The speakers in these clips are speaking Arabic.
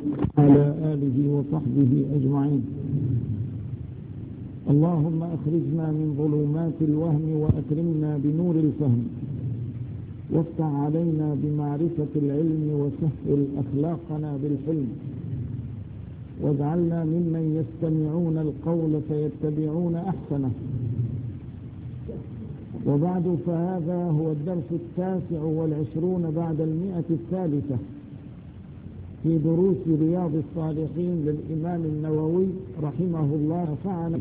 على آله وصحبه أجمعين. اللهم أخرجنا من ظلمات الوهم وأكرمنا بنور الفهم، وافتح علينا بمعرفة العلم وسهل أخلاقنا بالحلم، واجعلنا ممن يستمعون القول فيتبعون أحسنه. وبعد، فهذا هو الدرس 29 بعد 100 في دروس رياض الصالحين للإمام النووي رحمه الله فعلا.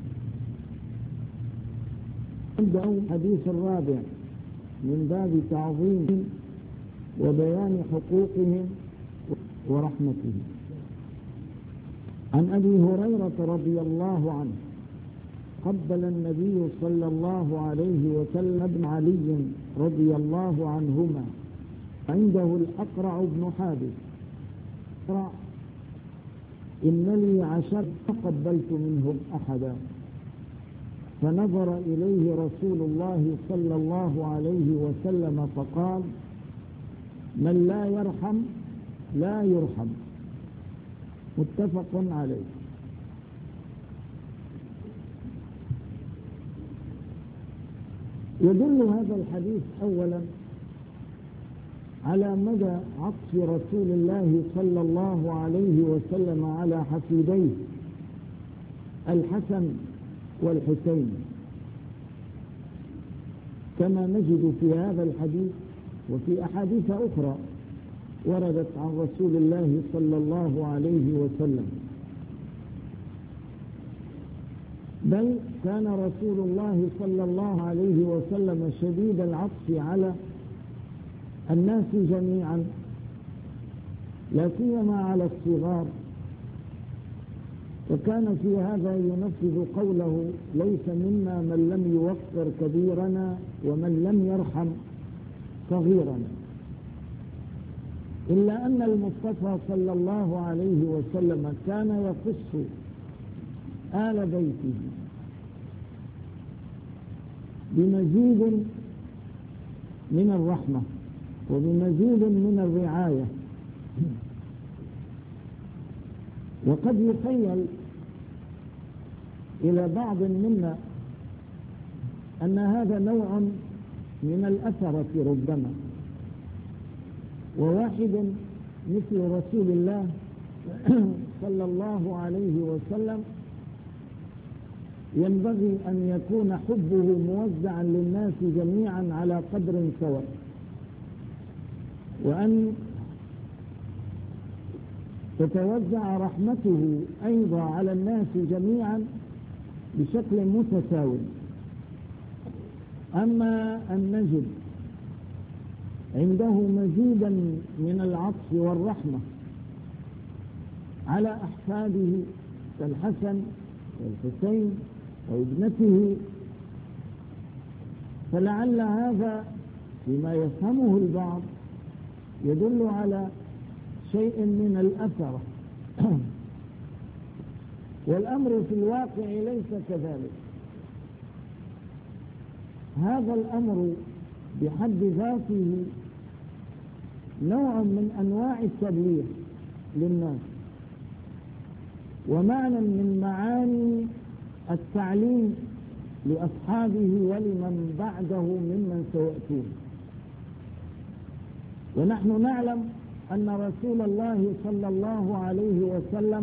نبدأ الحديث الرابع من باب تعظيم وبيان حقوقهم ورحمتهم. عن أبي هريرة رضي الله عنه قبل النبي صلى الله عليه وسلم ابن علي رضي الله عنهما، عنده الأقرع بن حابس: إن لي 10 فقبلت منهم أحدا. فنظر إليه رسول الله صلى الله عليه وسلم فقال: من لا يرحم لا يرحم. متفق عليه. يدل هذا الحديث أولا على مدى عطف رسول الله صلى الله عليه وسلم على حفيديه الحسن والحسين، كما نجد في هذا الحديث وفي أحاديث أخرى وردت عن رسول الله صلى الله عليه وسلم. بل كان رسول الله صلى الله عليه وسلم شديد العطف على الناس جميعا، لا سيما على الصغار، وكان في هذا ينفذ قوله: ليس منا من لم يوقر كبيرنا ومن لم يرحم صغيرنا. إلا أن المصطفى صلى الله عليه وسلم كان يخص آل بيته بمزيد من الرحمة وبمزيد من الرعاية. وقد يخيل إلى بعض منا أن هذا نوع من الأثرة ربما، وواحد مثل رسول الله صلى الله عليه وسلم ينبغي أن يكون حبه موزعا للناس جميعا على قدر سواء، وأن تتوزع رحمته أيضا على الناس جميعا بشكل متساو. أما أن نجد عنده مزيدا من العطف والرحمة على أحفاده كالحسن والحسين وابنته، فلعل هذا فيما يفهمه البعض يدل على شيء من الأثرة، والأمر في الواقع ليس كذلك. هذا الأمر بحد ذاته نوع من أنواع التبليغ للناس، ومعنى من معاني التعليم لأصحابه ولمن بعده ممن سيأتون. ونحن نعلم أن رسول الله صلى الله عليه وسلم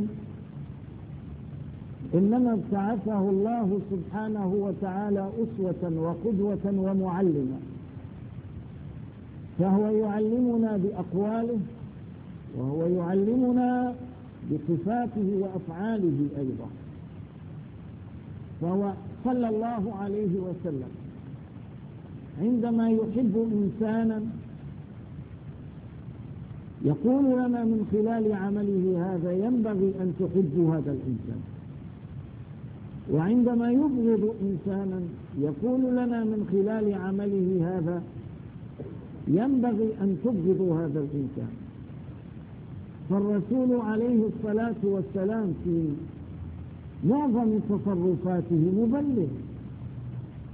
إنما ابتعثه الله سبحانه وتعالى أسوة وقدوة ومعلما، فهو يعلمنا بأقواله وهو يعلمنا بصفاته وأفعاله أيضا. فهو صلى الله عليه وسلم عندما يحب إنسانا يقول لنا من خلال عمله: هذا ينبغي أن تحبوا هذا الإنسان. وعندما يبغض إنسانا يقول لنا من خلال عمله: هذا ينبغي أن تبغضوا هذا الإنسان. فالرسول عليه الصلاة والسلام في معظم تصرفاته مبلغ،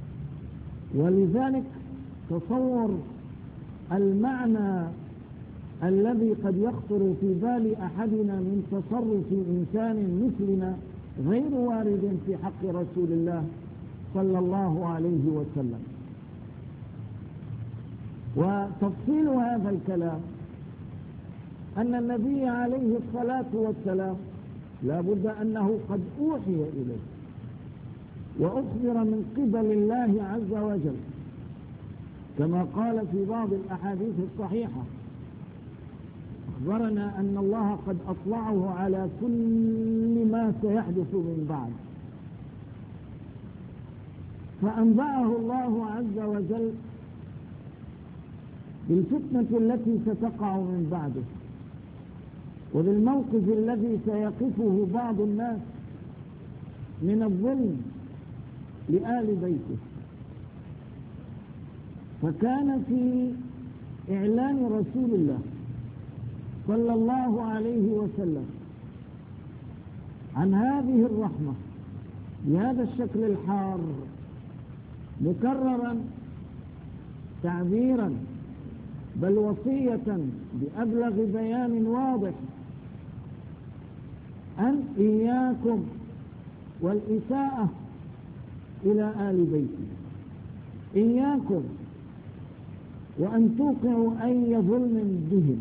ولذلك تصور المعنى الذي قد يخطر في بال أحدنا من تصرف إنسان مثلنا غير وارد في حق رسول الله صلى الله عليه وسلم. وتفصيل هذا الكلام أن النبي عليه الصلاة والسلام لا بد أنه قد أوحي إليه وأخبر من قبل الله عز وجل، كما قال في بعض الأحاديث الصحيحة: أخبرنا أن الله قد أطلعه على كل ما سيحدث من بعد، فأنبأه الله عز وجل بالفتنة التي ستقع من بعده، وبالموقف الذي سيقفه بعض الناس من الظلم لآل بيته. فكان في إعلان رسول الله صلى الله عليه وسلم عن هذه الرحمة بهذا الشكل الحار مكررا تعبيرا بل وصية بأبلغ بيان واضح أن إياكم والإساءة إلى آل بيتي، إياكم وأن توقعوا أي ظلم بهم.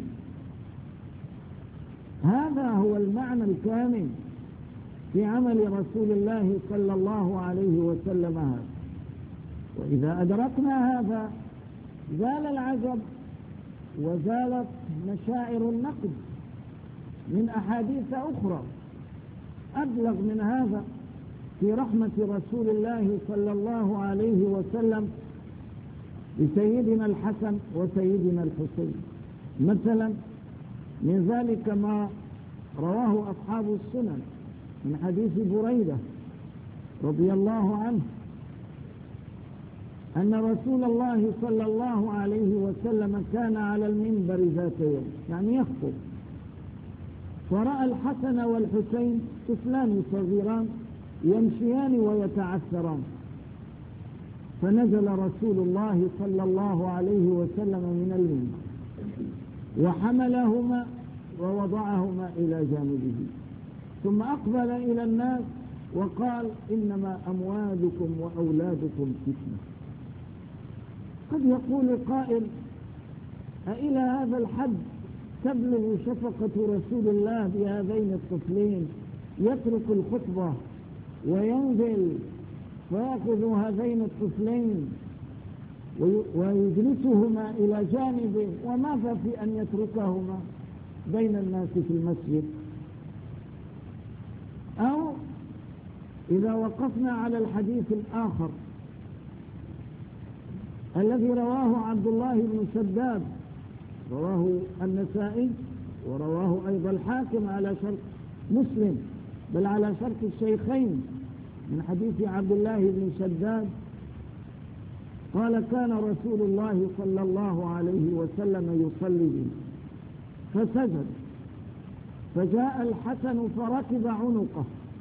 هذا هو المعنى الكامل في عمل رسول الله صلى الله عليه وسلم هذا. وإذا أدركنا هذا زال العجب وزالت مشاعر النقد من أحاديث أخرى أبلغ من هذا في رحمة رسول الله صلى الله عليه وسلم لسيدنا الحسن وسيدنا الحسين. مثلا من ذلك ما رواه أصحاب السنن من حديث بريدة رضي الله عنه أن رسول الله صلى الله عليه وسلم كان على المنبر ذات يوم، يعني يخطب، فرأى الحسن والحسين طفلان صغيران يمشيان ويتعثران، فنزل رسول الله صلى الله عليه وسلم من المنبر وحملهما ووضعهما إلى جانبه، ثم أقبل إلى الناس وقال: إنما أموالكم وأولادكم فتنة. قد يقول قائل: أإلى هذا الحد تبلغ شفقة رسول الله بهذين الطفلين يترك الخطبة وينزل فيأخذ هذين الطفلين ويجلسهما إلى جانبه، وماذا في أن يتركهما بين الناس في المسجد؟ أو إذا وقفنا على الحديث الآخر الذي رواه عبد الله بن شداد، رواه النسائي ورواه أيضا الحاكم على شرط مسلم بل على شرط الشيخين، من حديث عبد الله بن شداد قال: كان رسول الله صلى الله عليه وسلم يصلي بنا فسجد، فجاء الحسن فركب عنقه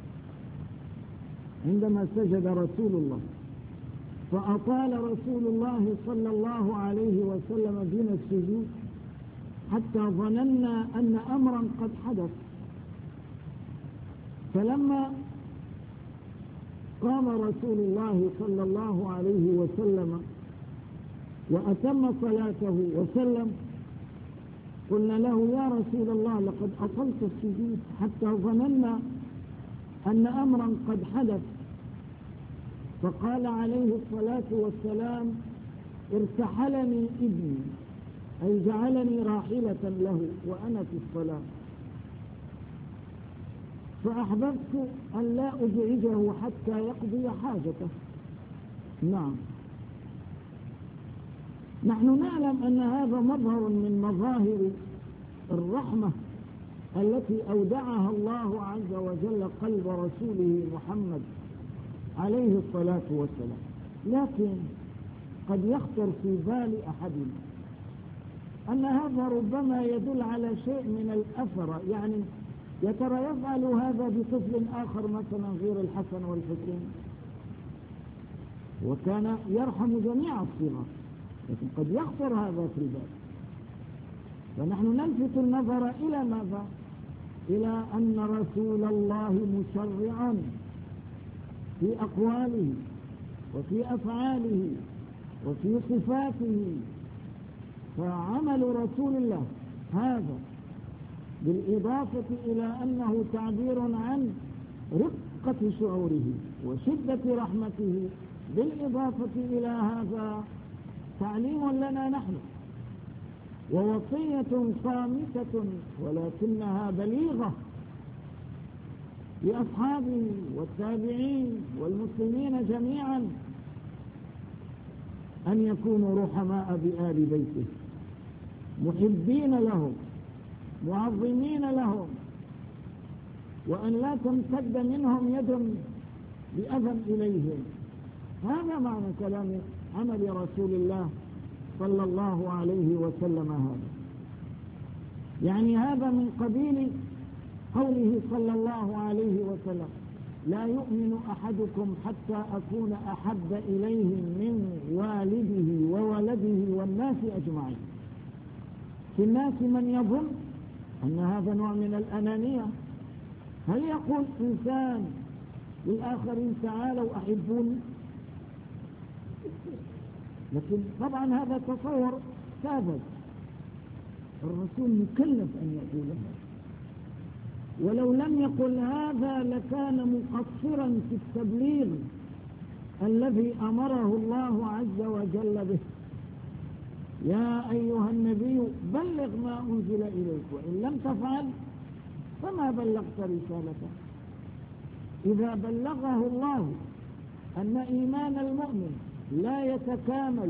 عندما سجد رسول الله، فأطال رسول الله صلى الله عليه وسلم بنا السجود حتى ظننا أن أمرا قد حدث. فلما قام رسول الله صلى الله عليه وسلم وأتم صلاته وسلم قلنا له: يا رسول الله، لقد أطلت السجود حتى ظننا أن أمرا قد حدث. فقال عليه الصلاة والسلام: ارتحلني ابني، أي جعلني راحلة له وأنا في الصلاة، فأحببت أن لا أزعجه حتى يقضي حاجته. نعم، نحن نعلم أن هذا مظهر من مظاهر الرحمة التي أودعها الله عز وجل قلب رسوله محمد عليه الصلاة والسلام، لكن قد يخطر في بال أحدنا أن هذا ربما يدل على شيء من الأثر، يعني يا ترى يفعل هذا بطفل آخر مثلا غير الحسن والحسين، وكان يرحم جميع الصغار، لكن قد يخطر هذا في البال. ونحن نلفت النظر إلى ماذا؟ إلى أن رسول الله مشرع في أقواله وفي أفعاله وفي صفاته، فعمل رسول الله هذا بالإضافة إلى أنه تعبير عن رقة شعوره وشدة رحمته، بالإضافة إلى هذا تعليم لنا نحن ووصية صامتة ولكنها بليغة لأصحابه والتابعين والمسلمين جميعا أن يكونوا رحماء بآل بيته، محبين لهم، معظمين لهم، وأن لا تمتد منهم يد بأذى إليهم. هذا معنى كلام عمل رسول الله صلى الله عليه وسلم. هذا يعني هذا من قبيل قوله صلى الله عليه وسلم: لا يؤمن أحدكم حتى أكون أحب إليه من والده وولده والناس أجمعين. في الناس من يظن أن هذا نوع من الأنانية. هل يقول إنسان للآخرين: تعالوا أحبوني؟ لكن طبعا هذا تصور ساذج، الرسول مكلف أن يقول هذا، ولو لم يقل هذا لكان مقصرا في التبليغ الذي أمره الله عز وجل به. يا أيها النبي بلغ ما أنزل إليك وإن لم تفعل فما بلغت رسالته. إذا بلغه الله أن إيمان المؤمن لا يتكامل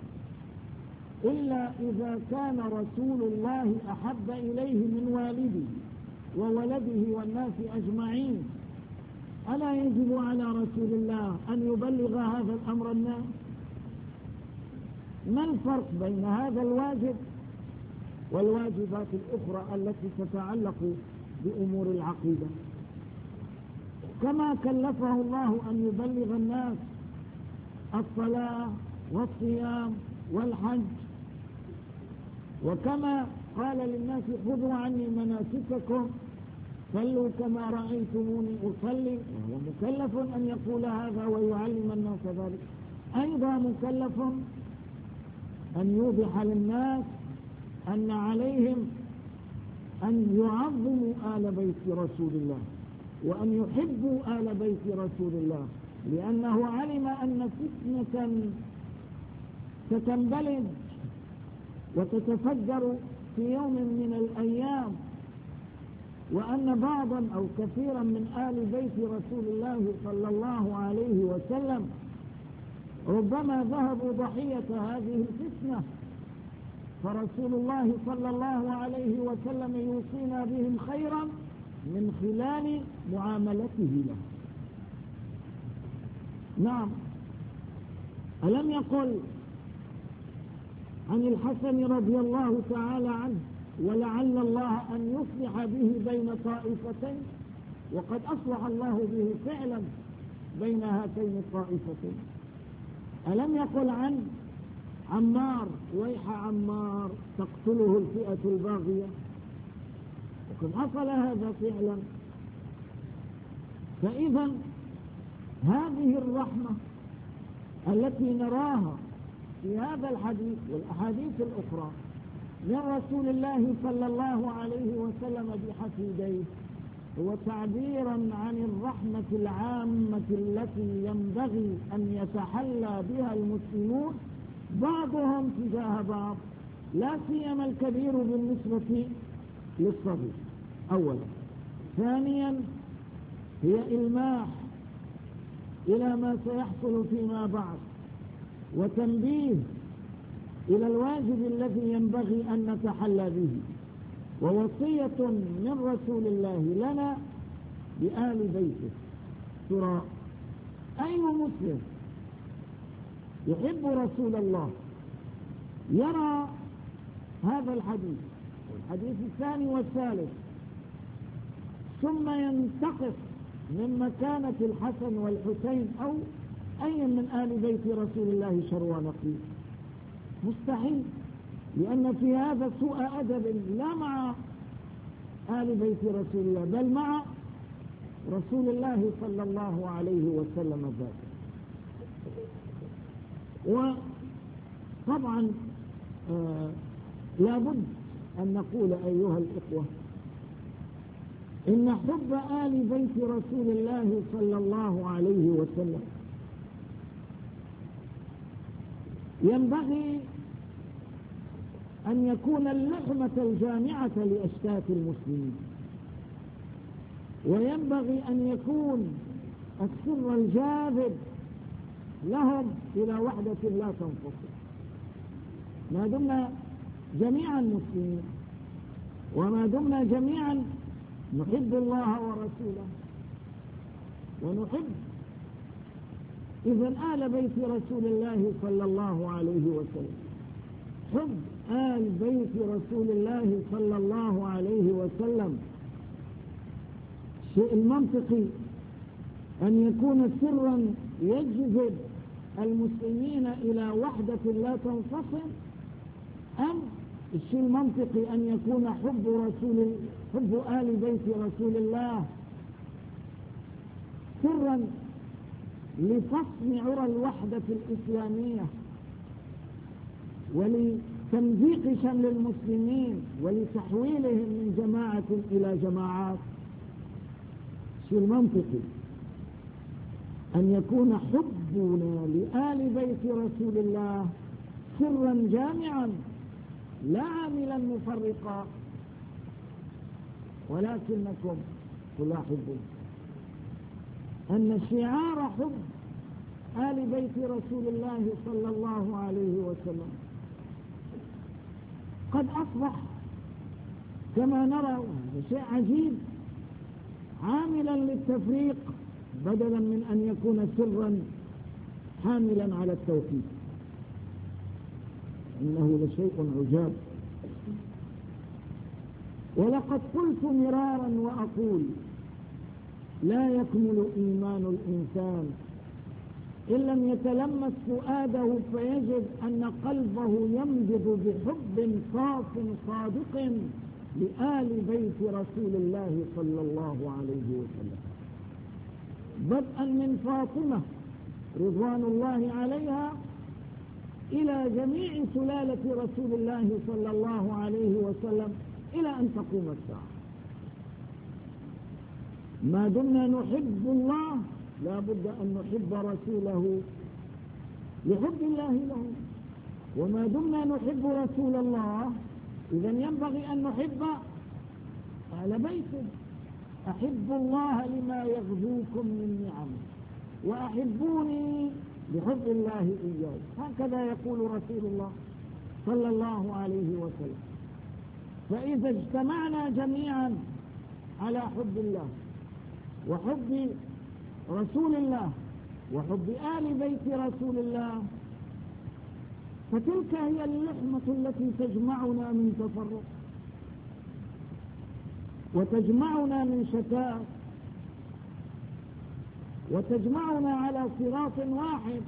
إلا إذا كان رسول الله أحب إليه من والده وولده والناس أجمعين، ألا يجب على رسول الله أن يبلغ هذا الأمر الناس؟ ما الفرق بين هذا الواجب والواجبات الأخرى التي تتعلق بأمور العقيدة؟ كما كلفه الله أن يبلغ الناس الصلاة والصيام والحج، وكما قال للناس: خذوا عني مناسككم صلوا كما رأيتموني أصلي، وهو مكلف أن يقول هذا ويعلم الناس ذلك. أيضا مكلف أن يوضح للناس أن عليهم أن يعظموا آل بيت رسول الله وأن يحبوا آل بيت رسول الله، لأنه علم أن فتنة ستنبلج وتتفجر في يوم من الأيام، وأن بعضا أو كثيرا من آل بيت رسول الله صلى الله عليه وسلم ربما ذهبوا ضحية هذه الفتنة، فرسول الله صلى الله عليه وسلم يوصينا بهم خيرا من خلال معاملته له. نعم، ألم يقل عن الحسن رضي الله تعالى عنه: ولعل الله أن يصلح به بين طائفتين؟ وقد أصلح الله به فعلا بين هاتين الطائفتين. ألم يقل عن عمار: ويح عمار تقتله الفئة الباغية؟ وقد حصل هذا فعلا. فإذا هذه الرحمة التي نراها في هذا الحديث والأحاديث الأخرى من رسول الله صلى الله عليه وسلم بحفيديه هو تعبيرا عن الرحمة العامة التي ينبغي أن يتحلى بها المسلمون بعضهم تجاه بعض، لا سيما الكبير بالنسبة للصغير أولا. ثانيا هي إلماح إلى ما سيحصل فيما بعد، وتنبيه إلى الواجب الذي ينبغي أن نتحلى به، ووصية من رسول الله لنا بآل بيته. ترى أي مسلم يحب رسول الله يرى هذا الحديث والحديث الثاني والثالث ثم ينتقص من مكانة الحسن والحسين أو أي من آل بيت رسول الله شر ونقير؟ مستحيل. لأن في هذا سوء أدب لا مع آل بيت رسول الله بل مع رسول الله صلى الله عليه وسلم ذاته. وطبعا لابد أن نقول أيها الإخوة إن حب آل بيت رسول الله صلى الله عليه وسلم ينبغي أن يكون اللحمة الجامعة لأشتات المسلمين، وينبغي أن يكون السر الجاذب لهم إلى وحدة لا تنفصل. ما دمنا جميعا مسلمين وما دمنا جميعا نحب الله ورسوله ونحب إذن آل بيت رسول الله صلى الله عليه وسلم، حب آل بيت رسول الله صلى الله عليه وسلم الشيء المنطقي أن يكون سرا يجذب المسلمين إلى وحدة لا تنفصل، أم الشيء المنطقي أن يكون حب آل بيت رسول الله سرا لفصل عرى الوحدة الإسلامية ولتمزيق شمل المسلمين ولتحويلهم من جماعة إلى جماعات. الشيء المنطقي أن يكون حبنا لآل بيت رسول الله سرا جامعا لا عاملا مفرقا، ولكنكم تلاحظون أن شعار حب آل بيت رسول الله صلى الله عليه وسلم قد أصبح كما نرى، هذا شيء عجيب، عاملا للتفريق بدلا من أن يكون سرا حاملا على التوحيد. إنه لشيء عجاب. ولقد قلت مرارا وأقول لا يكمل إيمان الإنسان إن لم يتلمس فؤاده فيجد أن قلبه ينبض بحب صاف صادق لآل بيت رسول الله صلى الله عليه وسلم، بدءا من فاطمة رضوان الله عليها إلى جميع سلالة رسول الله صلى الله عليه وسلم إلى أن تقوم الساعة. ما دمنا نحب الله لا بد أن نحب رسوله لحب الله له، وما دمنا نحب رسول الله إذن ينبغي أن نحب أهل بيته. أحبوا الله لما يغزوكم من نعمه وأحبوني بحب الله إياه، هكذا يقول رسول الله صلى الله عليه وسلم. فإذا اجتمعنا جميعا على حب الله وحب رسول الله وحب آل بيت رسول الله فتلك هي اللحمة التي تجمعنا من تفرق وتجمعنا من شتات وتجمعنا على صراط واحد.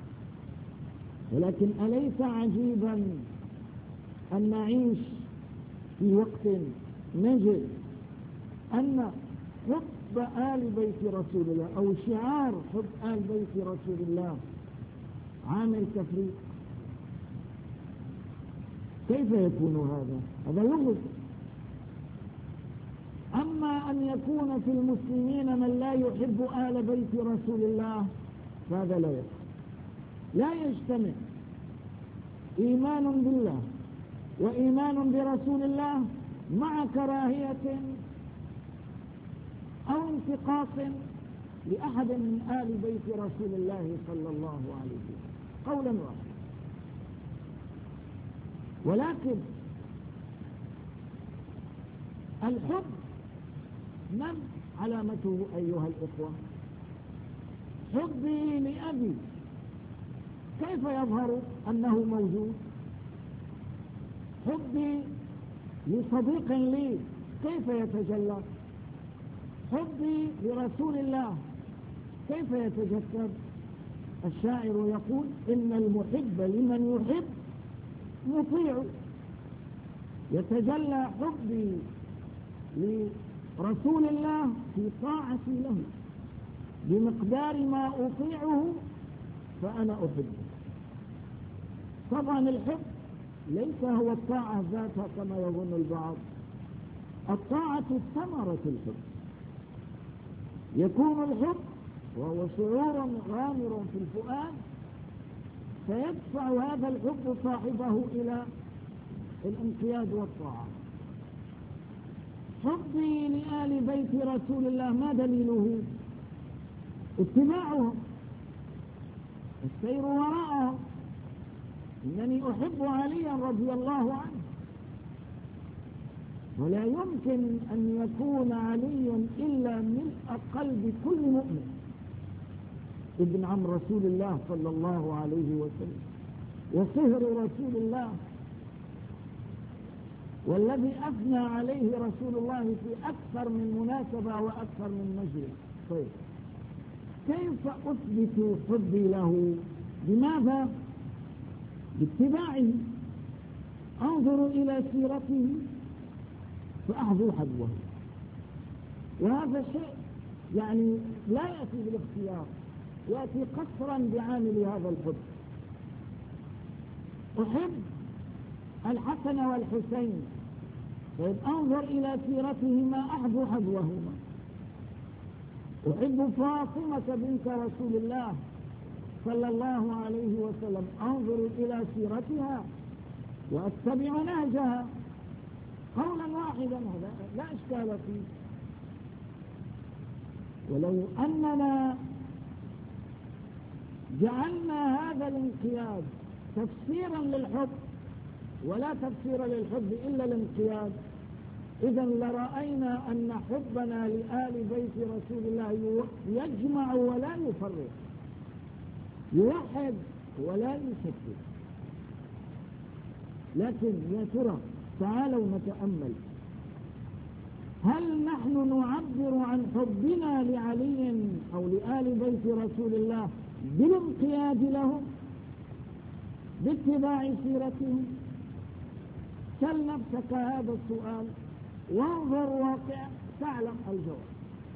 ولكن أليس عجيبا أن نعيش في وقت نجد أن حب آل بيت رسول الله أو شعار حب آل بيت رسول الله عامل تفريق؟ كيف يكون هذا؟ هذا لغز. أما أن يكون في المسلمين من لا يحب آل بيت رسول الله فهذا لا يحب، لا يجتمع إيمان بالله وإيمان برسول الله مع كراهية أو انتقاص لأحد من آل بيت رسول الله صلى الله عليه وسلم قولا واحدا. ولكن الحب من علامته أيها الإخوة؟ حبي لأبي كيف يظهر أنه موجود؟ حبي لصديق لي كيف يتجلى؟ حبي لرسول الله كيف يتجسد؟ الشاعر يقول إن المحب لمن يحب مطيع يتجلى حبي لرسول الله في طاعتي له بمقدار ما أطيعه فأنا أحبه. طبعا الحب ليس هو الطاعة ذاتها كما يظن البعض، الطاعة ثمرة الحب. يكون الحب وهو شعور غامر في الفؤاد فيدفع هذا الحب صاحبه إلى الانقياد والطاعة. حبي لآل بيت رسول الله ما دليله؟ اتباعهم، السير وراءهم. إنني أحب عليا رضي الله عنه، ولا يمكن أن يكون علي إلا ملء قلب كل مؤمن، ابن عم رسول الله صلى الله عليه وسلم، وصهر رسول الله، والذي أثنى عليه رسول الله في أكثر من مناسبة وأكثر من مجلس. طيب كيف أثبت حبي له؟ بماذا؟ باتباعه. أنظر إلى سيرته فأحذو حذوه، وهذا شيء يعني لا يأتي بالاختيار، يأتي قصرا بعامل هذا الحب. أحب الحسن والحسين، طيب أنظر إلى سيرتهما أحذو حذوهما. أحب فاطمة بنت رسول الله صلى الله عليه وسلم، أنظر إلى سيرتها وأتبع نهجها قولا واحدا، هذا لا إشكال فيه. ولو أننا جعلنا هذا الانقياد تفسيرا للحب ولا تفسير للحب إلا الانقياد، إذا لرأينا أن حبنا لآل بيت رسول الله يجمع ولا يفرق، يوحد ولا يشتت. لكن يا ترى تعالوا نتأمل، هل نحن نعبر عن حبنا لعلي أو لآل بيت رسول الله بالانقياد لهم، باتباع سيرتهم؟ سل نفسك هذا السؤال وانظر واقع تعلم الجواب.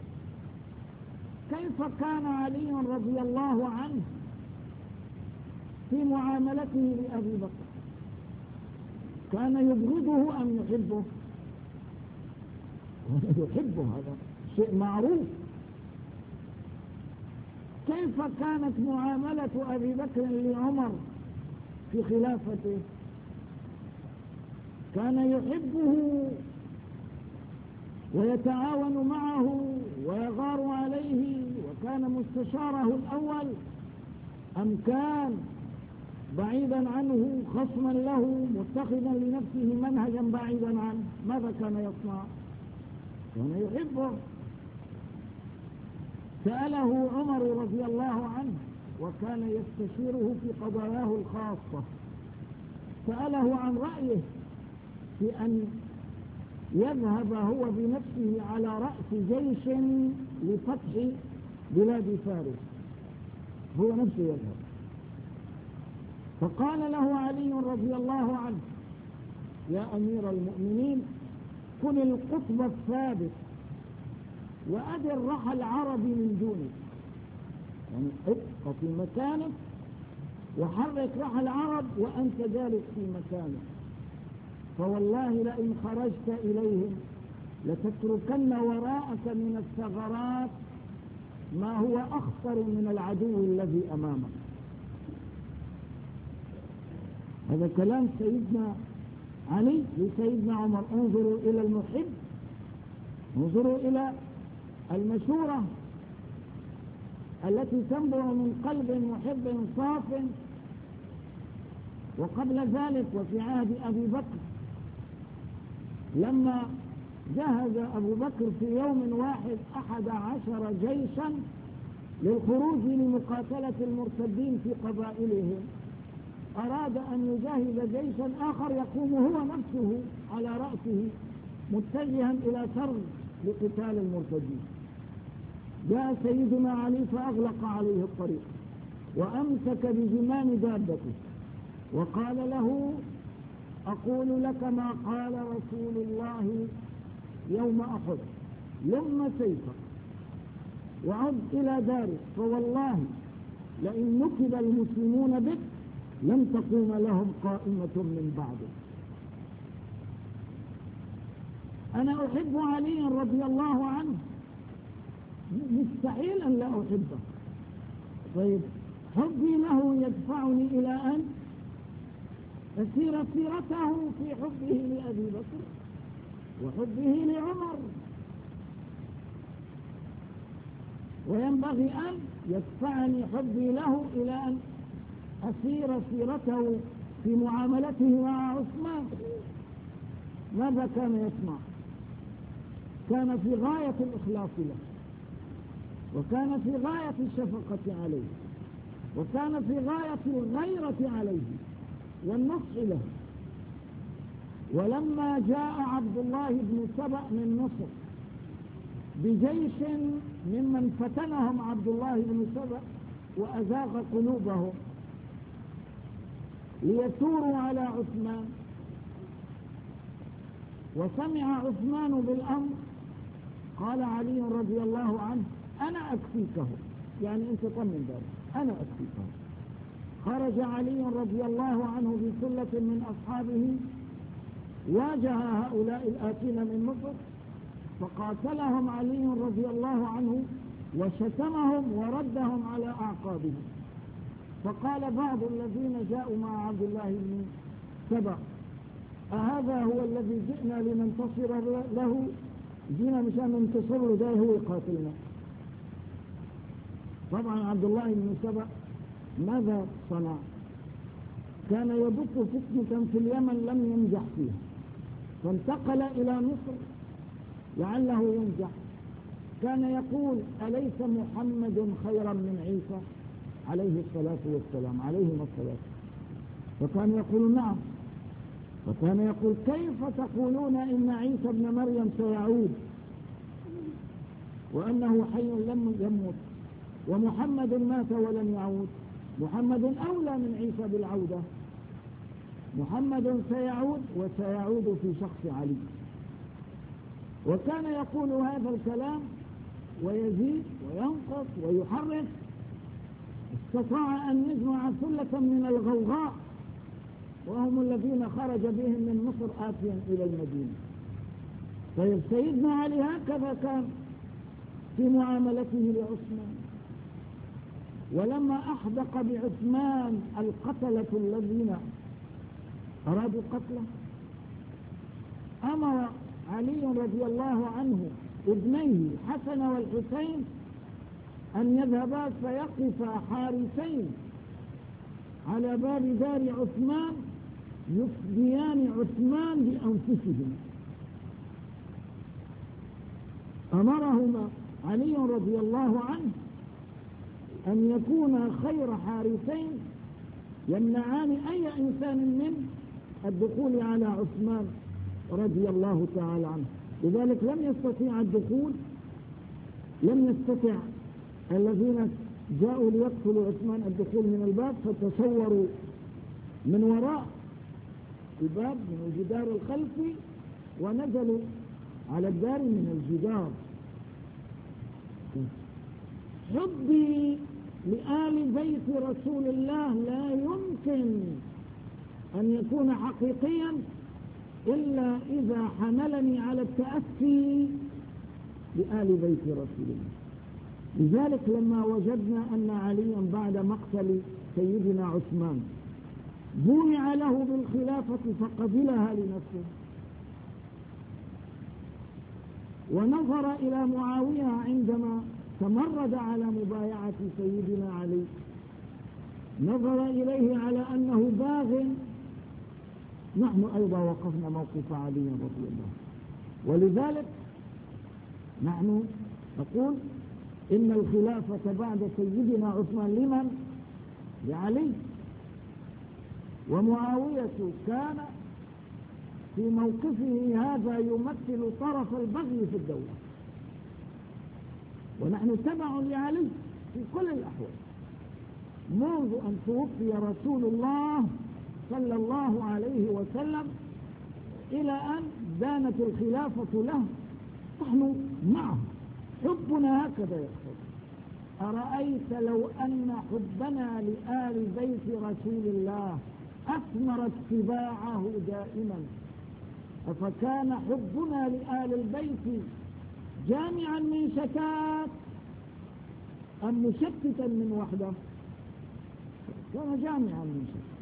كيف كان علي رضي الله عنه في معاملته لأبي بكر؟ كان يبغضه أم يحبه؟ يحبه، هذا شيء معروف. كيف كانت معاملة أبي بكر لعمر في خلافته؟ كان يحبه ويتعاون معه ويغار عليه، وكان مستشاره الأول، أم كان بعيدا عنه خصما له متخذا لنفسه منهجا بعيدا عنه؟ ماذا كان يصنع؟ كان يحبه. سأله عمر رضي الله عنه وكان يستشيره في قضاياه الخاصة، سأله عن رأيه في أن يذهب هو بنفسه على رأس جيش لفتح بلاد فارس، هو نفسه يذهب. فقال له علي رضي الله عنه: يا أمير المؤمنين، كن القطب الثابت وأدر رحى العرب من دونك، يعني ابق في مكانك وحرك رحى العرب وأنت جالس في مكانك، فوالله لئن خرجت إليهم لتتركن وراءك من الثغرات ما هو أخطر من العدو الذي أمامك. هذا كلام سيدنا علي لسيدنا عمر. انظروا إلى المحب، انظروا إلى المشورة التي تنبع من قلب محب صاف. وقبل ذلك وفي عهد أبي بكر لما جهز أبو بكر في يوم واحد 11 جيشا للخروج لمقاتلة المرتدين في قبائلهم، أراد أن يجهز جيشا آخر يقوم هو نفسه على رأسه متجها إلى سرب لقتال المرتدين. جاء سيدنا علي فأغلق عليه الطريق وأمسك بزمام دابته وقال له: أقول لك ما قال رسول الله يوم أحد: لم سيفك وعد إلى دارك، فوالله لئن نكب المسلمون بك لم تقوم لهم قائمة من بعدك. أنا أحب علي رضي الله عنه، مستحيل أن لا أحبه. طيب حبي له يدفعني إلى أن أسير سيرته في حبه لأبي بكر وحبه لعمر، وينبغي أن يدفعني حبي له إلى أن أسير سيرته في معاملته مع عثمان. ماذا كان يصنع؟ كان في غاية الإخلاص له، وكان في غاية الشفقة عليه، وكان في غاية الغيرة عليه والنصح له. ولما جاء عبد الله بن سبأ من مصر بجيش ممن فتنهم عبد الله بن سبأ وأزاغ قلوبهم ليثوروا على عثمان، وسمع عثمان بالأمر، قال علي رضي الله عنه: أنا أكفيكه، يعني أنت طمن ذلك، أنا أكفيكه. خرج علي رضي الله عنه بثلة من أصحابه، واجه هؤلاء الآتين من مصر، فقاتلهم علي رضي الله عنه وشتمهم وردهم على أعقابهم. فقال بعض الذين جاءوا مع عبد الله بن سبأ: أهذا هو الذي جئنا لننتصر له؟ جئنا مشان ننتصر له، ده هو يقاتلنا. طبعا عبد الله بن سبأ ماذا صنع؟ كان يبث فتنة في اليمن لم ينجح فيها، فانتقل إلى مصر لعله ينجح. كان يقول: أليس محمد خيرا من عيسى عليه الصلاة والسلام، عليهما الصلاة؟ فكان يقول: نعم. فكان يقول: كيف تقولون إن عيسى ابن مريم سيعود وأنه حي لم يمت، ومحمد مات ولم يعود؟ محمد أولى من عيسى بالعودة، محمد سيعود وسيعود في شخص علي. وكان يقول هذا الكلام ويزيد وينقص ويحرف. استطاع أن يجمع ثلة من الغوغاء، وهم الذين خرج بهم من مصر آتيا إلى المدينة. طيب سيدنا علي هكذا كان في معاملته لعثمان. ولما أحدق بعثمان القتلة الذين أرادوا قتله، أمر علي رضي الله عنه ابنيه حسن والحسين أن يذهبا فيقفا حارسين على باب دار عثمان يفديان عثمان بأنفسهم. أمرهما علي رضي الله عنه أن يكونا خير حارسين يمنعان أي إنسان من الدخول على عثمان رضي الله تعالى عنه. لذلك لم يستطيع الدخول، لم يستطع الذين جاءوا ليقتلوا عثمان الدخول من الباب، فتسوروا من وراء الباب من الجدار الخلفي ونزلوا على الدار من الجدار. حبي لآل بيت رسول الله لا يمكن أن يكون حقيقيا إلا إذا حملني على التأسي بآل بيت رسول الله. لذلك لما وجدنا أن عليا بعد مقتل سيدنا عثمان بويع له بالخلافة فقبلها لنفسه، ونظر إلى معاوية عندما تمرد على مبايعة سيدنا علي، نظر إليه على أنه باغ، نحن أيضا وقفنا موقف علي رضي الله. ولذلك نحن نقول إن الخلافة بعد سيدنا عثمان لمن؟ لعلي. ومعاوية كان في موقفه هذا يمثل طرف البغي في الدولة، ونحن تبع لعلي في كل الأحوال. منذ أن توفي رسول الله صلى الله عليه وسلم إلى أن دانت الخلافة له. نحن معه، حبنا هكذا يقصد. أرأيت لو أن حبنا لآل بيت رسول الله أثمر اتباعه دائما، أفكان حبنا لآل البيت جامعا من شتات أم مشتتا من وحده؟ كان جامعا من شتات.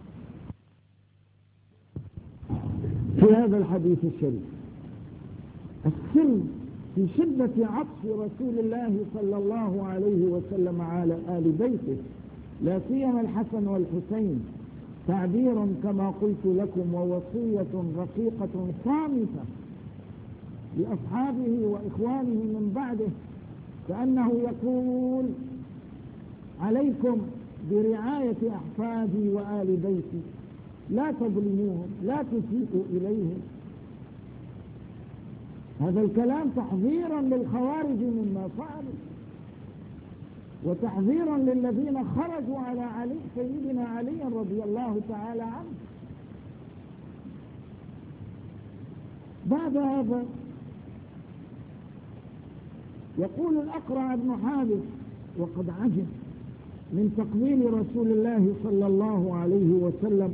في هذا الحديث الشريف السر في شدة عطف رسول الله صلى الله عليه وسلم على آل بيته، لا سيما الحسن والحسين، تعبير كما قلت لكم ووصية رقيقة صامتة لأصحابه وإخوانه من بعده، كأنه يقول: عليكم برعاية أحفادي وآل بيتي، لا تظلموهم، لا تسيئوا إليهم. هذا الكلام تحذيرا للخوارج مما فعلوا، وتحذيرا للذين خرجوا على علي سيدنا علي رضي الله تعالى عنه. بعد هذا يقول الأقرع بن حابس وقد عجب من تقبيل رسول الله صلى الله عليه وسلم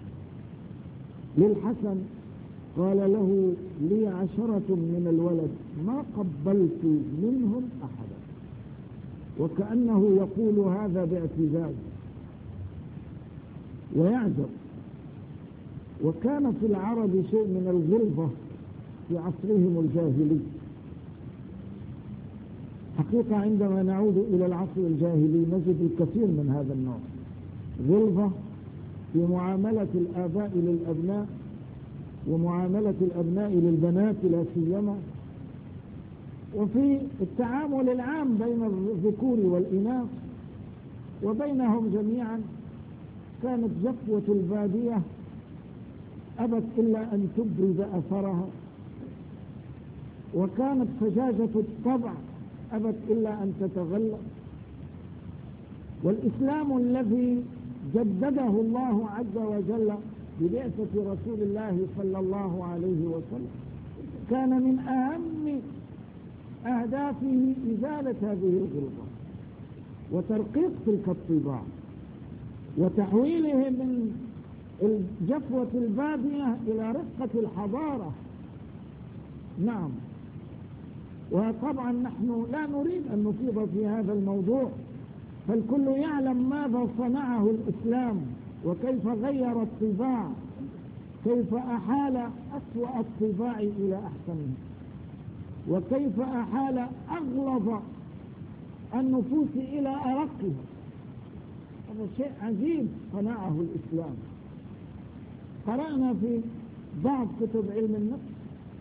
للحسن، قال له: لي 10 من الولد ما قبلت منهم أحدا، وكأنه يقول هذا باعتزاز ويعجب. وكان في العرب شيء من الغلظة في عصرهم الجاهلي. حقيقة عندما نعود إلى العصر الجاهلي نجد الكثير من هذا النوع، غلظة في معاملة الآباء للأبناء ومعاملة الأبناء للبنات لا سيما، وفي التعامل العام بين الذكور والإناث وبينهم جميعا. كانت جفوة البادية أبت إلا أن تبرز أثرها، وكانت فجاجة الطبع أبت إلا أن تتغلب. والإسلام الذي جدده الله عز وجل ببعثة رسول الله صلى الله عليه وسلم كان من أهم أهدافه إزالة هذه الغلظة وترقيق تلك الطباع وتحويله من الجفوة البادية إلى رفقة الحضارة. نعم، وطبعا نحن لا نريد أن نفيض في هذا الموضوع، فالكل يعلم ماذا صنعه الإسلام وكيف غير الطباع، كيف أحال أسوأ الطباع إلى أحسنها، وكيف أحال أغلظ النفوس إلى أرقها. هذا شيء عجيب صنعه الإسلام. قرأنا في بعض كتب علم النفس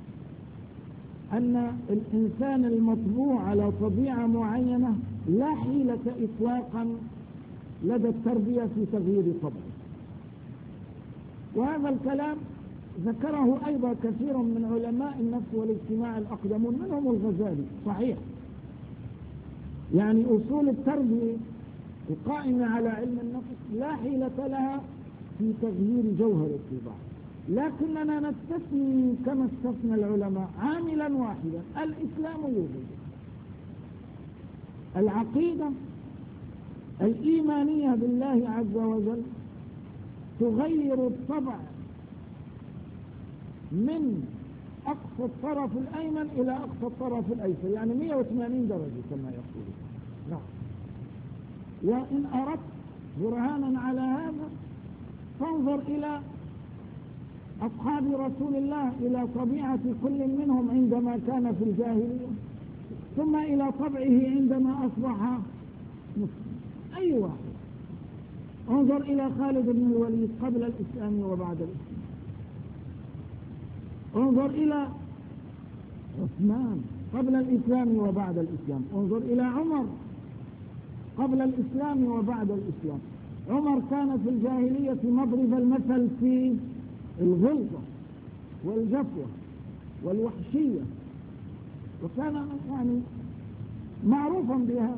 أن الإنسان المطبوع على طبيعة معينة لا حيلة إطلاقا لدى التربية في تغيير طبعه. وهذا الكلام ذكره أيضا كثير من علماء النفس والاجتماع الأقدمون، منهم الغزالي. صحيح، يعني أصول التربية القائمة على علم النفس لا حيلة لها في تغيير جوهر الطباع، لكننا نستثني كما استثنى العلماء عاملا واحدا: الإسلام يوجد. العقيدة الإيمانية بالله عز وجل تغير الطبع من أقصى الطرف الأيمن إلى أقصى الطرف الأيسر، يعني 180 درجة كما يقولون. نعم. وإن أردت برهانا على هذا فانظر إلى أصحاب رسول الله، إلى طبيعة كل منهم عندما كان في الجاهلية، ثم إلى طبعه عندما أصبح مسلم. أي واحد. انظر إلى خالد بن الوليد قبل الإسلام وبعد الإسلام، انظر إلى عثمان قبل الإسلام وبعد الإسلام، انظر إلى عمر قبل الإسلام وبعد الإسلام. عمر كان في الجاهلية مضرب المثل في الغلظة والجفوة والوحشية، وكان يعني معروفا بها.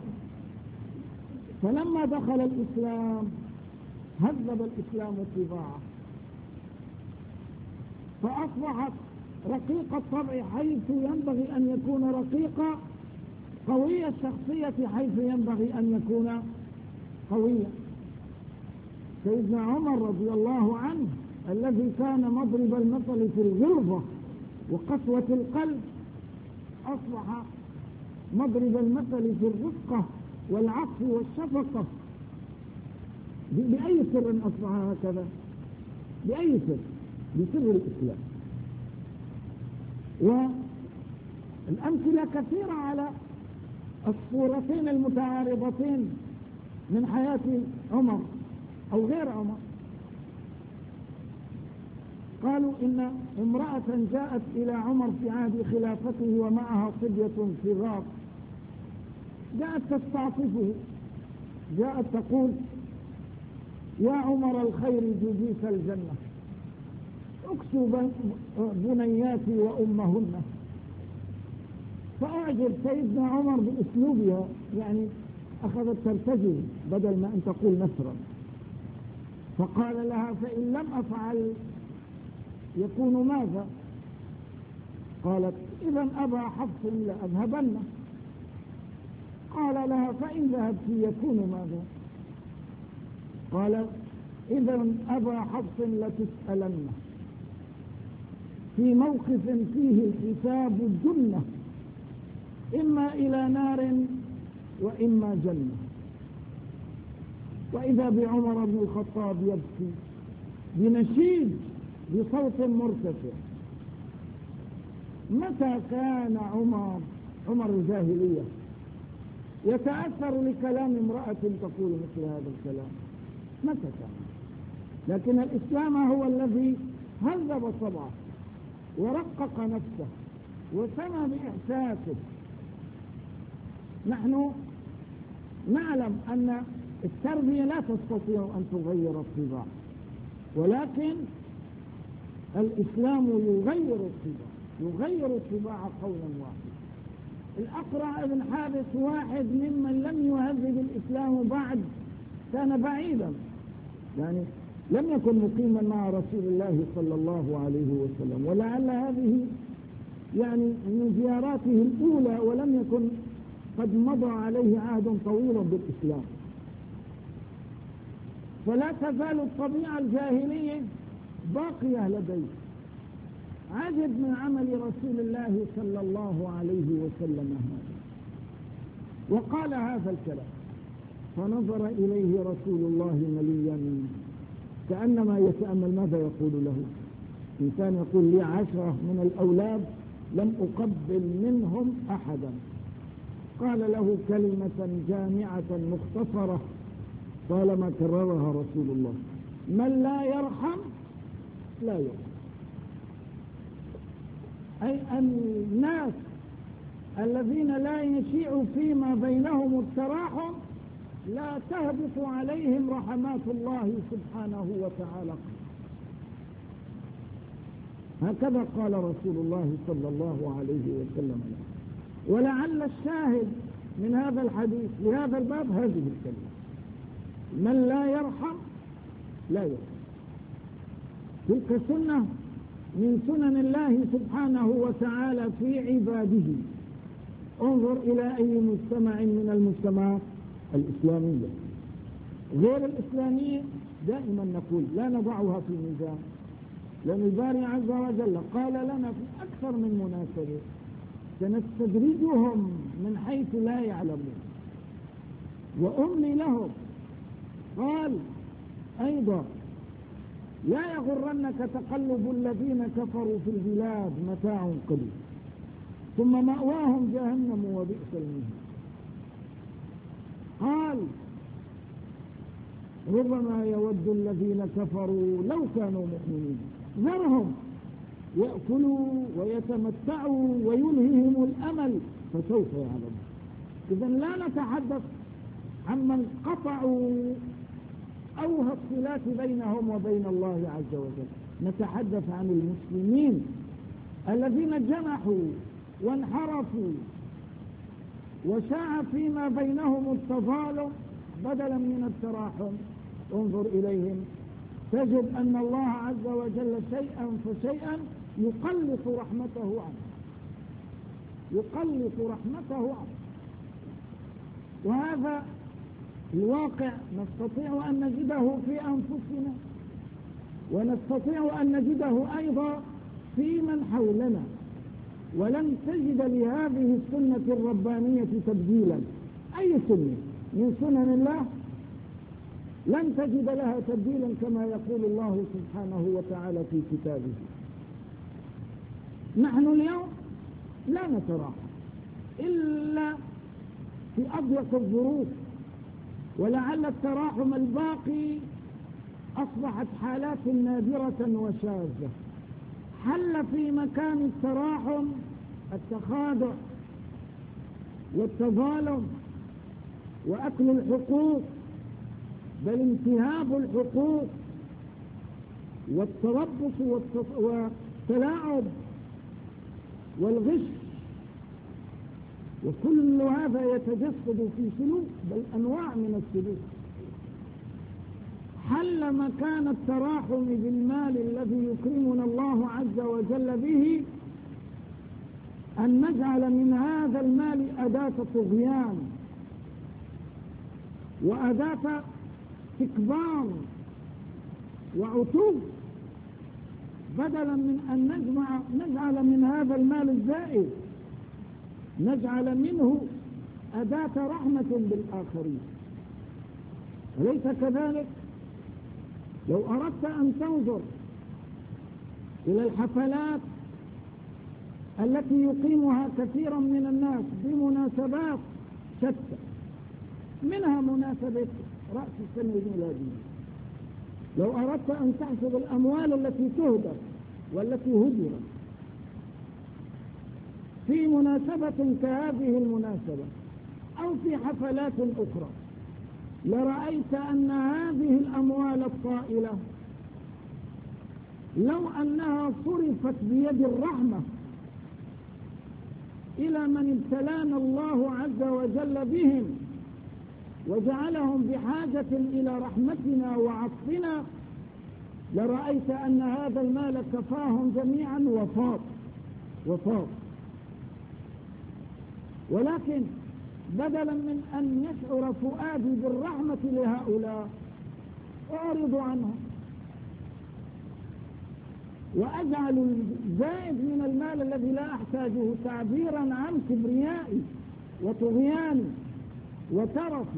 فلما دخل الإسلام هذب الإسلام طباعه فأصبحت رقيق الطبع حيث ينبغي أن يكون رقيقا، قوي الشخصية حيث ينبغي أن يكون قويا. سيدنا عمر رضي الله عنه الذي كان مضرب المثل في الغلظة وقسوة القلب أصبح مضرب المثل في الرفقة والعطف والشفقة. بأي سر أصبح هكذا؟ بأي سر؟ بسر الإسلام. والأمثلة كثيرة على الصورتين المتعارضتين من حياة عمر أو غير عمر. قالوا إن امرأة جاءت إلى عمر في عهد خلافته ومعها صبية صغار، جاءت تستعطفه، جاءت تقول: يا عمر الخير جزيت الجنة، اكسو بنياتي وأمهن. فأعجب سيدنا عمر بأسلوبها، يعني أخذت ترتجل بدل ما أن تقول نثرا، فقال لها: فإن لم أفعل يكون ماذا؟ قالت: إذا أبا حفص لأذهبن. قال لها: فإن ذهبت يكون ماذا؟ قال: إذا أبا حفص لتسألن في موقف فيه الحساب الجنة، إما إلى نار وإما جنة. وإذا بعمر بن الخطاب يبكي بنشيد بصوت مرتفع. متى كان عمر الجاهلية يتأثر لكلام امرأة تقول مثل هذا الكلام؟ متى كان؟ لكن الإسلام هو الذي هذب طبعه ورقق نفسه وسمى بإحساسه. نحن نعلم أن التربية لا تستطيع أن تغير الطباع، ولكن الإسلام يغير الطباع قولا واحدا. الأقرع بن حابس واحد ممن لم يهذب الإسلام بعد، كان بعيدا، يعني لم يكن مقيما مع رسول الله صلى الله عليه وسلم، ولعل هذه يعني من زياراته الأولى، ولم يكن قد مضى عليه عهد طويل بالإسلام. فلا تزال الطبيعة الجاهلية باقية لديه. عجب من عمل رسول الله صلى الله عليه وسلم هذا، وقال هذا الكلام، فنظر إليه رسول الله مليا كأنما يتأمل ماذا يقول له. إنسان يقول: لي 10 من الأولاد لم أقبل منهم أحدا. قال له كلمة جامعة مختصرة طالما كررها رسول الله: من لا يرحم لا يرحم. أي الناس الذين لا يشيع فيما بينهم التراحم لا تهبط عليهم رحمات الله سبحانه وتعالى. هكذا قال رسول الله صلى الله عليه وسلم. ولعل الشاهد من هذا الحديث لهذا الباب هذه الكلمة: من لا يرحم لا يرحم. تلك سنة من سنن الله سبحانه وتعالى في عباده. انظر إلى أي مجتمع من المجتمعات الإسلامية. غير الإسلامية دائما نقول لا نضعها في ميزان، لأن الباري عز وجل قال لنا في أكثر من مناسبة: سنستدرجهم من حيث لا يعلمون وأملي لهم. قال أيضا: لا يغرنك تقلب الذين كفروا في البلاد، متاع قليل ثم مأواهم جهنم وبئس المهاد. قال: ربما يود الذين كفروا لو كانوا مؤمنين، ذرهم يأكلوا ويتمتعوا ويلههم الأمل فسوف يعلمون. إذن لا نتحدث عمن قطعوا أوهى الصلات بينهم وبين الله عز وجل، نتحدث عن المسلمين الذين جنحوا وانحرفوا وشاع فيما بينهم التظالم بدلا من التراحم. انظر إليهم تجد أن الله عز وجل شيئا فشيئا يقلص رحمته عنه، يقلص رحمته عنه. وهذا الواقع نستطيع أن نجده في أنفسنا، ونستطيع أن نجده أيضا في من حولنا. ولن تجد لهذه السنة الربانية تبديلا. أي سنة من سنن الله لن تجد لها تبديلا كما يقول الله سبحانه وتعالى في كتابه. نحن اليوم لا نتراحم إلا في أضيق الظروف، ولعل التراحم الباقي أصبحت حالات نادرة وشاذة. حل في مكان التراحم التخادع والتظالم وأكل الحقوق، بل انتهاب الحقوق والتربص والتلاعب والغش، وكل هذا يتجسد في سلوك، بل أنواع من السلوك. حل مكان التراحم بالمال الذي يكرمنا الله عز وجل به أن نجعل من هذا المال أداة طغيان وأداة استكبار وعتوب، بدلا من أن نجعل من هذا المال الزائد نجعل منه أداة رحمة بالآخرين. أليس كذلك؟ لو أردت أن تنظر إلى الحفلات التي يقيمها كثيرا من الناس بمناسبات شتى، منها مناسبة رأس السنة الميلادية، لو أردت أن تحسب الأموال التي تهدر والتي هدرت في مناسبة كهذه المناسبة أو في حفلات أخرى، لرأيت أن هذه الأموال الطائلة لو أنها صرفت بيد الرحمة إلى من ابتلانا الله عز وجل بهم وجعلهم بحاجة إلى رحمتنا وعطفنا، لرأيت أن هذا المال كفاهم جميعا وفاض. ولكن بدلا من أن يشعر فؤادي بالرحمة لهؤلاء أعرض عنهم وأجعل الزائد من المال الذي لا أحتاجه تعبيرا عن كبريائي وطغياني وترفي.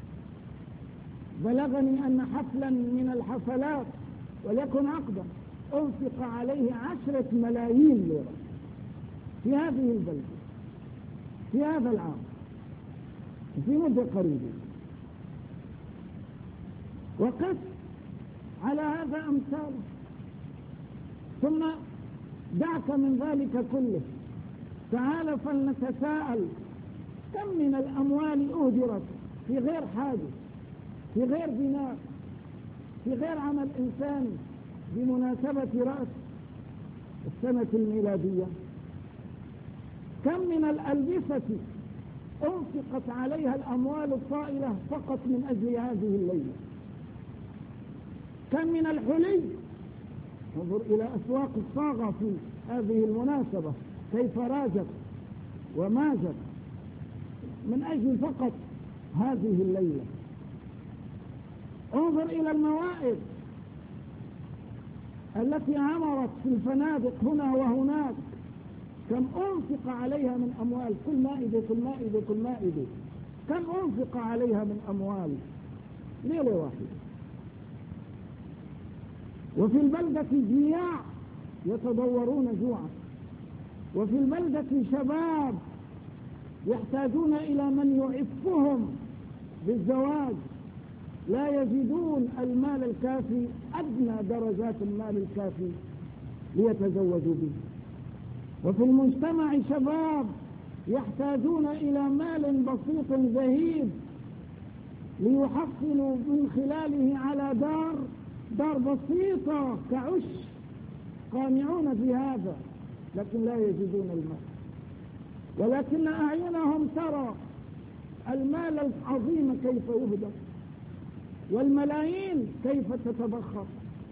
بلغني أن حفلا من الحفلات وليكن عقدا أنفق عليه 10 ملايين ليرة في هذه البلدة في هذا العام في مدة قريبة، وقف على هذا أمثاله. ثم دعك من ذلك كله، تعال فلنتساءل كم من الأموال أهدرت في غير حاجة، في غير بناء، في غير عمل إنساني بمناسبة رأس السنة الميلادية. كم من الألبسة أنفقت عليها الأموال الطائلة فقط من أجل هذه الليلة. كم من الحلي، انظر إلى أسواق الصاغة في هذه المناسبة كيف راجت وماجت من أجل فقط هذه الليلة. انظر إلى الموائد التي عمرت في الفنادق هنا وهناك، كم أنفق عليها من أموال، كل مائدة كم أنفق عليها من أموال ليلة واحدة. وفي البلدة جياع يتضورون جوعا، وفي البلدة شباب يحتاجون إلى من يعفهم بالزواج، لا يجدون المال الكافي، أدنى درجات المال الكافي ليتزوجوا به. وفي المجتمع شباب يحتاجون إلى مال بسيط زهيد ليحصلوا من خلاله على دار بسيطة كعش، قانعون بهذا لكن لا يجدون المال، ولكن أعينهم ترى المال العظيم كيف يهدر والملايين كيف تتبخر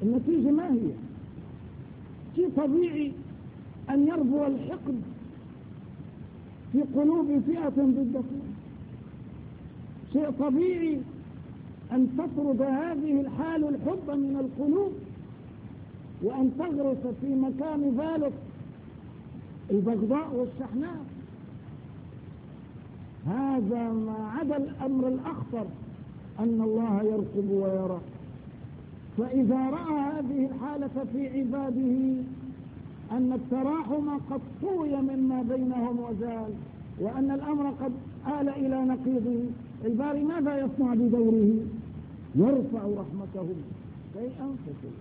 النتيجة ما هي؟ شيء طبيعي أن يربو الحقد في قلوب فئة ضد فئة، شيء طبيعي أن تطرد هذه الحال الحب من القلوب، وأن تغرس في مكان ذلك البغضاء والشحناء. هذا ما عدا الأمر الأخطر أن الله يرقب ويرى. فإذا رأى هذه الحالة في عباده أن التراحم قد طوي مما بينهم وزال، وأن الأمر قد آل إلى نقيضه، الباري ماذا يصنع بدوره؟ يرفع رحمتهم كي أنفسهم.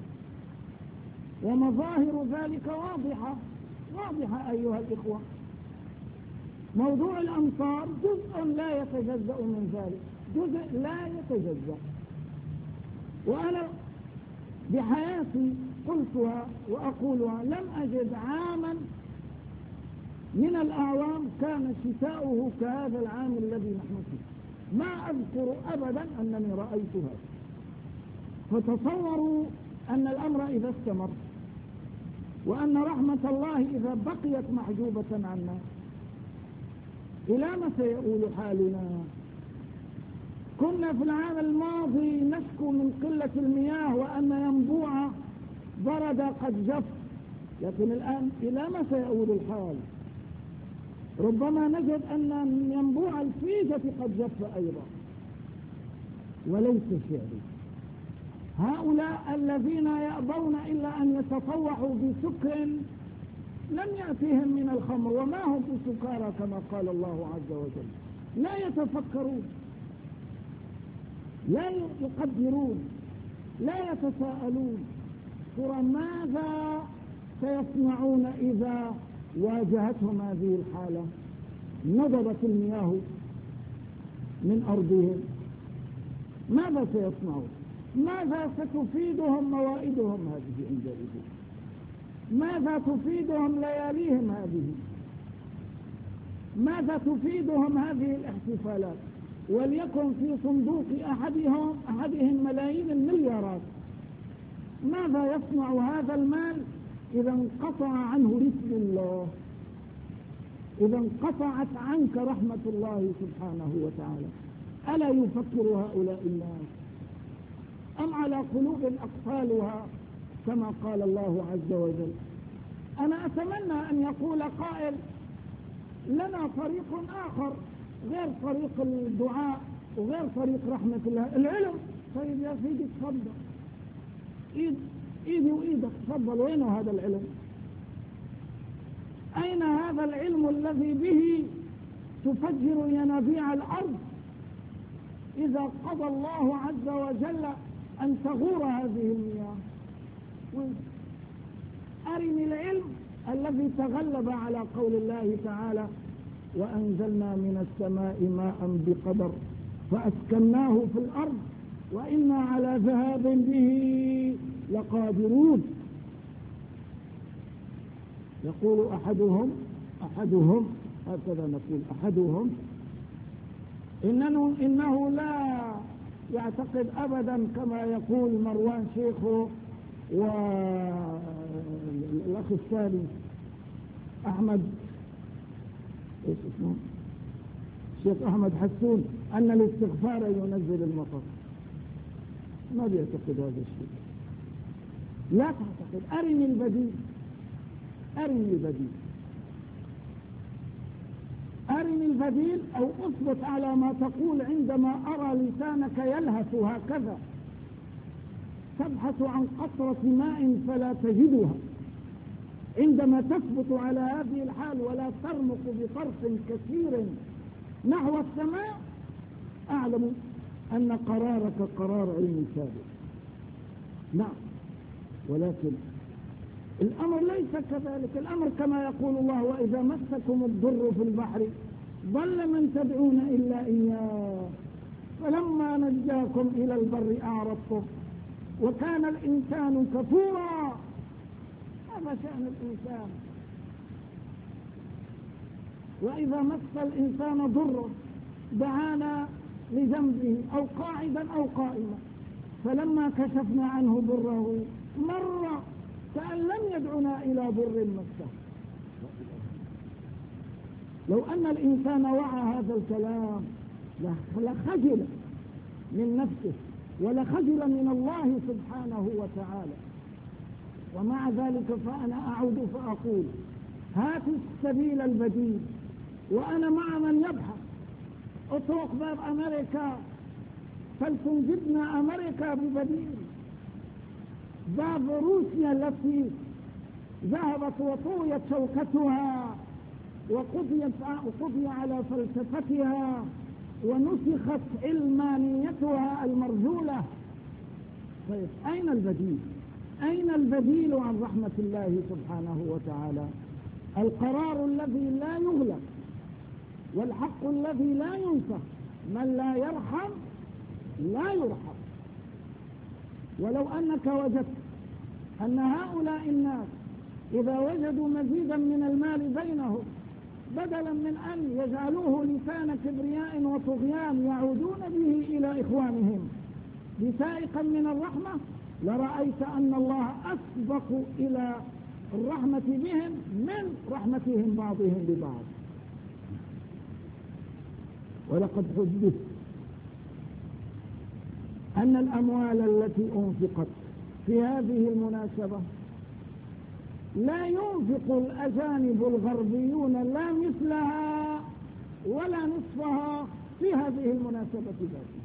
ومظاهر ذلك واضحة أيها الإخوة. موضوع الأمطار جزء لا يتجزأ من ذلك، جزء لا يتجزأ. وأنا بحياتي قلتها وأقولها، لم أجد عاما من الأعوام كان شتاؤه كهذا العام الذي نحن فيه. ما أذكر أبدا أنني رأيت هذا. فتصوروا أن الأمر إذا استمر، وأن رحمة الله إذا بقيت محجوبة عنا، إلى متى يؤول حالنا؟ كنا في العام الماضي نشكو من قلة المياه وأن ينبوع برد قد جف، لكن الآن إلى متى يؤول الحال؟ ربما نجد أن ينبوع الفيجة قد جف أيضا. وليس شعري هؤلاء الذين يأبون إلا أن يتطوعوا بسكر لم يأتيهم من الخمر، وما هم بسكارى كما قال الله عز وجل. لا يتفكرون، لا يقدرون، لا يتساءلون ترى ماذا سيصنعون إذا واجهتهم هذه الحالة؟ نضبت المياه من أرضهم، ماذا سيصنعون؟ ماذا ستفيدهم موائدهم هذه عندئذ؟ ماذا تفيدهم لياليهم هذه؟ ماذا تفيدهم هذه الاحتفالات؟ وليكن في صندوق أحدهم ملايين المليارات. ماذا يصنع هذا المال إذا انقطع عنه رزق الله، إذا انقطعت عنك رحمة الله سبحانه وتعالى؟ ألا يفكر هؤلاء الناس أم على قلوب أقفالها كما قال الله عز وجل؟ أنا أتمنى أن يقول قائل لنا طريق آخر غير طريق الدعاء وغير طريق رحمة الله، العلم. طيب يا سيدي تفضل، إيدي وإيدك تفضل، وين هذا العلم؟ أين هذا العلم الذي به تفجر ينابيع الأرض إذا قضى الله عز وجل أن تغور هذه المياه؟ أرني العلم الذي تغلب على قول الله تعالى وأنزلنا من السماء ماء بقدر فأسكناه في الأرض وإنا على ذهاب به لقادرون. يقول أحدهم هكذا نقول أحدهم إنه لا يعتقد أبدا كما يقول مروان شيخه والأخ الثاني أحمد إيش اسمه الشيخ أحمد حسون أن الاستغفار ينزل المطر. ما بيعتقد هذا الشيء. لا تعتقد. أرني البديل، أرني البديل، أرني البديل أو أثبت على ما تقول عندما أرى لسانك يلهث هكذا تبحث عن قطرة ماء فلا تجدها. عندما تثبت على هذه الحال ولا ترمق بطرف كثير نحو السماء أعلم أن قرارك قرار علم ثابت. نعم، ولكن الأمر ليس كذلك. الأمر كما يقول الله وإذا مسكم الضر في البحر ضل من تدعون إلا إياه فلما نجاكم إلى البر أعرضتم وكان الإنسان كفورا. هذا شأن الإنسان. وإذا مس الإنسان ضر دعانا لجنبه أو قاعدا أو قائما فلما كشفنا عنه ضره مر كأن لم يدعنا إلى ضر مسه. لو أن الإنسان وعى هذا الكلام لخجل من نفسه ولخجل من الله سبحانه وتعالى. ومع ذلك فأنا أعود فأقول هات السبيل البديل، وأنا مع من يبحث. اطرق باب أمريكا فلتنجدنا أمريكا ببديل. باب روسيا التي ذهبت وطويت شوكتها وقضي على فلسفتها ونسخت علمانيتها المرجولة. طيب أين البديل؟ أين البديل عن رحمة الله سبحانه وتعالى؟ القرار الذي لا يغلق والحق الذي لا ينسى. من لا يرحم لا يرحم. ولو أنك وجدت أن هؤلاء الناس إذا وجدوا مزيدا من المال بينهم بدلا من أن يجعلوه لسان كبرياء وطغيان يعودون به إلى إخوانهم بسائقا من الرحمة، لرأيت أن الله أسبق إلى الرحمة بهم من رحمتهم بعضهم ببعض. ولقد حدث أن الأموال التي أنفقت في هذه المناسبة لا ينفق الأجانب الغربيون لا مثلها ولا نصفها في هذه المناسبة ذاتها.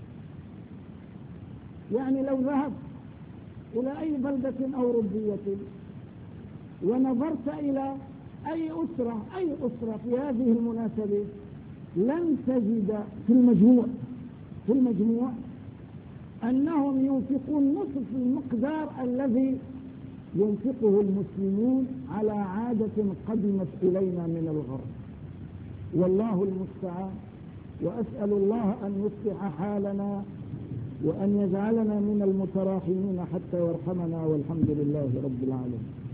يعني لو ذهبت إلى أي بلدة أوروبية ونظرت إلى أي أسرة في هذه المناسبة لن تجد في المجموع أنهم ينفقون نصف المقدار الذي ينفقه المسلمون على عادة قدمت إلينا من الغرب. والله المستعان، وأسأل الله أن يصلح حالنا وأن يجعلنا من المتراحمين حتى يرحمنا، والحمد لله رب العالمين.